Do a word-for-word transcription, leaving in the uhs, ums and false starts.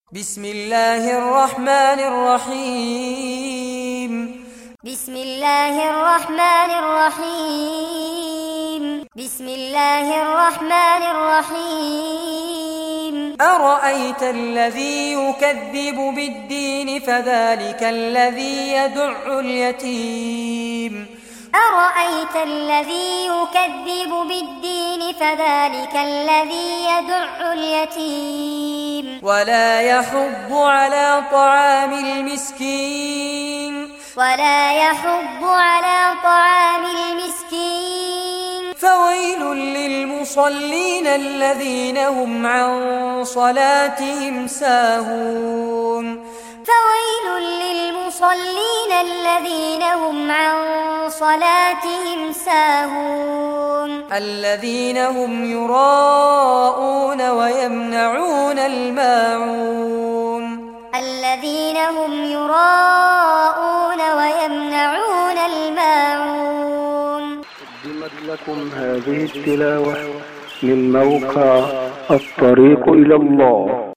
بسم الله الرحمن الرحيم بسم الله الرحمن الرحيم بسم الله الرحمن الرحيم أرأيت الذي يكذب بالدين فذلك الذي يدع اليتيم أرأيت الذي يكذب بالدين فذلك الذي يدع اليتيم ولا يحض على طعام المسكين ولا يحض على طعام المسكين فويل للمصلين الذين هم عن صلاتهم ساهون فويل للمصلين الذين هم عن صلاتهم ساهون الذين هم يراءون ويمنعون الماعون الذين هم يراءون ويمنعون الماعون. قدمت لكم هذه التلاوة من موقع الطريق إلى الله.